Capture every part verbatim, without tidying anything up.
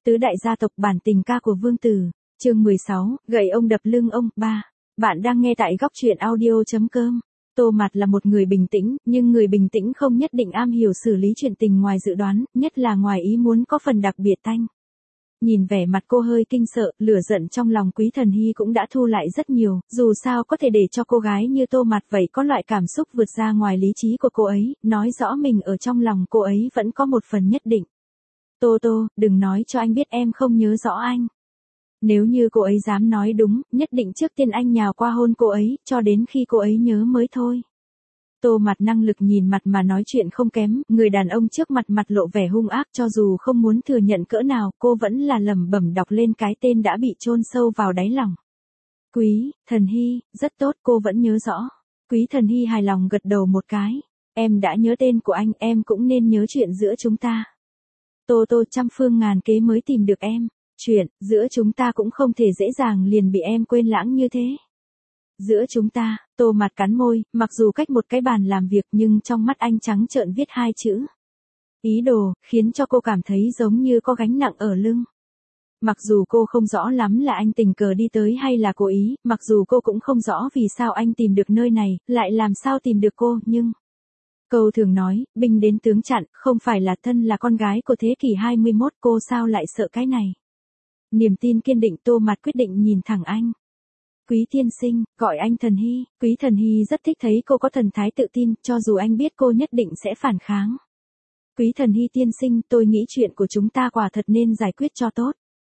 Tứ đại gia tộc bản tình ca của Vương Tử, chương mười sáu, gậy ông đập lưng ông, ba. Bạn đang nghe tại góc truyện audio.com. Tô Mạt là một người bình tĩnh, nhưng người bình tĩnh không nhất định am hiểu xử lý chuyện tình ngoài dự đoán, nhất là ngoài ý muốn có phần đặc biệt tanh. Nhìn vẻ mặt cô hơi kinh sợ, lửa giận trong lòng Quý Thần Hy cũng đã thu lại rất nhiều, dù sao có thể để cho cô gái như Tô Mạt vậy có loại cảm xúc vượt ra ngoài lý trí của cô ấy, nói rõ mình ở trong lòng cô ấy vẫn có một phần nhất định. Tô Tô, đừng nói cho anh biết em không nhớ rõ anh. Nếu như cô ấy dám nói đúng, nhất định trước tiên anh nhào qua hôn cô ấy, cho đến khi cô ấy nhớ mới thôi. Tô Mạt năng lực nhìn mặt mà nói chuyện không kém, người đàn ông trước mặt mặt lộ vẻ hung ác, cho dù không muốn thừa nhận cỡ nào, cô vẫn là lẩm bẩm đọc lên cái tên đã bị chôn sâu vào đáy lòng. Quý Thần Hy, rất tốt, cô vẫn nhớ rõ. Quý Thần Hy hài lòng gật đầu một cái. Em đã nhớ tên của anh, em cũng nên nhớ chuyện giữa chúng ta. Tô Tô, trăm phương ngàn kế mới tìm được em. Chuyện giữa chúng ta cũng không thể dễ dàng liền bị em quên lãng như thế. Giữa chúng ta, Tô Mạt cắn môi, mặc dù cách một cái bàn làm việc nhưng trong mắt anh trắng trợn viết hai chữ. Ý đồ, khiến cho cô cảm thấy giống như có gánh nặng ở lưng. Mặc dù cô không rõ lắm là anh tình cờ đi tới hay là cố ý, mặc dù cô cũng không rõ vì sao anh tìm được nơi này, lại làm sao tìm được cô, nhưng... Câu thường nói, binh đến tướng chặn, không phải là thân là con gái của thế kỷ hai mươi mốt, cô sao lại sợ cái này. Niềm tin kiên định, Tô Mạt quyết định nhìn thẳng anh. Quý tiên sinh, gọi anh Thần Hy. Quý Thần Hy rất thích thấy cô có thần thái tự tin, cho dù anh biết cô nhất định sẽ phản kháng. Quý Thần Hy tiên sinh, tôi nghĩ chuyện của chúng ta quả thật nên giải quyết cho tốt.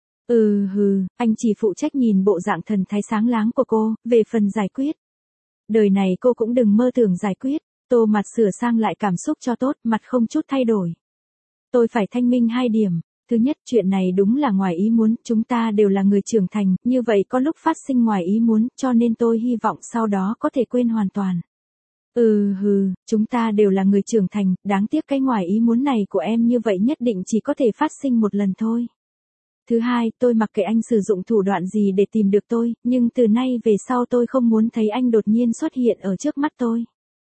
Ừ hừ, anh chỉ phụ trách nhìn bộ dạng thần thái sáng láng của cô, về phần giải quyết. Đời này cô cũng đừng mơ tưởng giải quyết. Tô Mạt sửa sang lại cảm xúc cho tốt, mặt không chút thay đổi. Tôi phải thanh minh hai điểm. Thứ nhất, chuyện này đúng là ngoài ý muốn, chúng ta đều là người trưởng thành, như vậy có lúc phát sinh ngoài ý muốn, cho nên tôi hy vọng sau đó có thể quên hoàn toàn. Ừ hừ, chúng ta đều là người trưởng thành, đáng tiếc cái ngoài ý muốn này của em như vậy nhất định chỉ có thể phát sinh một lần thôi. Thứ hai, tôi mặc kệ anh sử dụng thủ đoạn gì để tìm được tôi, nhưng từ nay về sau tôi không muốn thấy anh đột nhiên xuất hiện ở trước mắt tôi.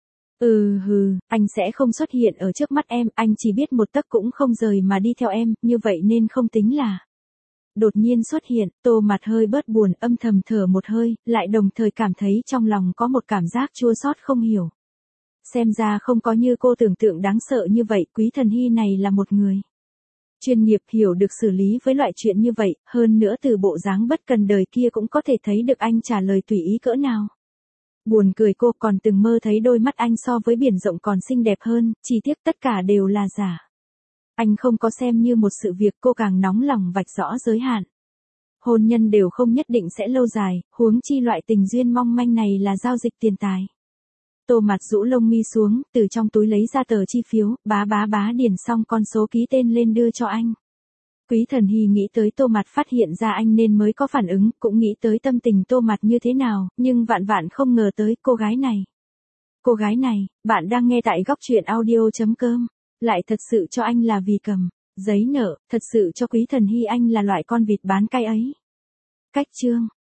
Ừ hừ, anh sẽ không xuất hiện ở trước mắt em, anh chỉ biết một tấc cũng không rời mà đi theo em, như vậy nên không tính là. Đột nhiên xuất hiện, Tô Mạt hơi bớt buồn, âm thầm thở một hơi, lại đồng thời cảm thấy trong lòng có một cảm giác chua xót không hiểu. Xem ra không có như cô tưởng tượng đáng sợ như vậy, Quý Thần Hy này là một người chuyên nghiệp, hiểu được xử lý với loại chuyện như vậy, hơn nữa từ bộ dáng bất cần đời kia cũng có thể thấy được anh trả lời tùy ý cỡ nào. Buồn cười, cô còn từng mơ thấy đôi mắt anh so với biển rộng còn xinh đẹp hơn, chỉ tiếc tất cả đều là giả. Anh không có xem như một sự việc, cô càng nóng lòng vạch rõ giới hạn. Hôn nhân đều không nhất định sẽ lâu dài, huống chi loại tình duyên mong manh này là giao dịch tiền tài. Tô Mạt rũ lông mi xuống, từ trong túi lấy ra tờ chi phiếu, bá bá bá điền xong con số ký tên lên đưa cho anh. Quý Thần Hy nghĩ tới Tô Mạt phát hiện ra anh nên mới có phản ứng, cũng nghĩ tới tâm tình Tô Mạt như thế nào, nhưng vạn vạn không ngờ tới cô gái này. Cô gái này, bạn đang nghe tại góc truyện audio.com, lại thật sự cho anh là vì cầm giấy nợ, thật sự cho Quý Thần Hy anh là loại con vịt bán cay ấy. Cách chương